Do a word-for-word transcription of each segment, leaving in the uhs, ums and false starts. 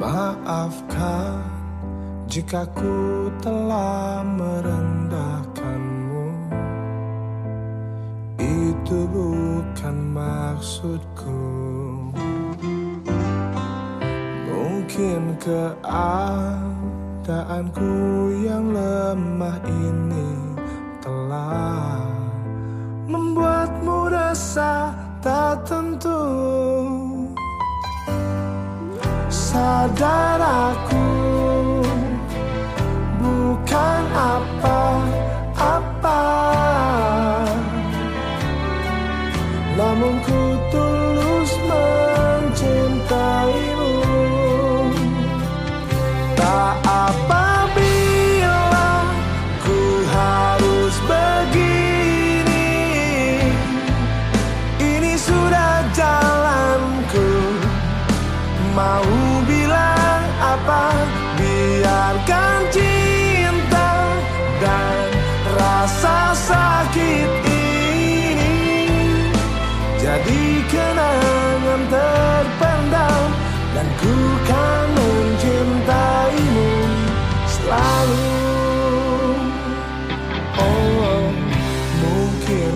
Maafkan jika ku telah merendahkanmu. Itu bukan maksudku. Mungkin keadaanku yang lemah ini telah membuatmu resah tak tentu. Sadar aku bukan apa-apa, namun ku tulus mencintaimu. Tak apa bila ku harus begini, ini sudah jalanku. Mau bilang apa, biarkan cinta dan rasa sakit ini jadi kenangan terpendam, dan ku kan mencintaimu selalu. Oh, mungkin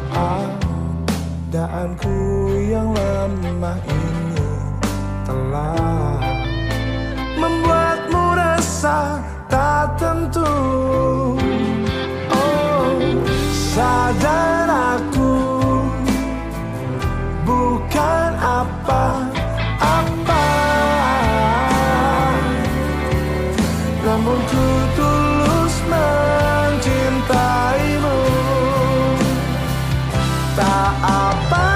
keadaanku yang lemah ini telah membuatmu resah tak tentu. Oh, sadar aku bukan apa-apa, namun ku tulus mencintaimu. Tak apa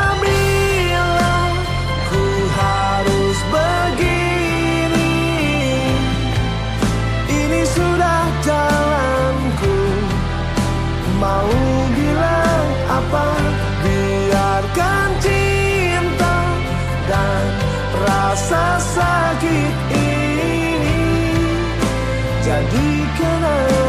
mau bilang apa, biarkan cinta dan rasa sakit ini jadi kenangan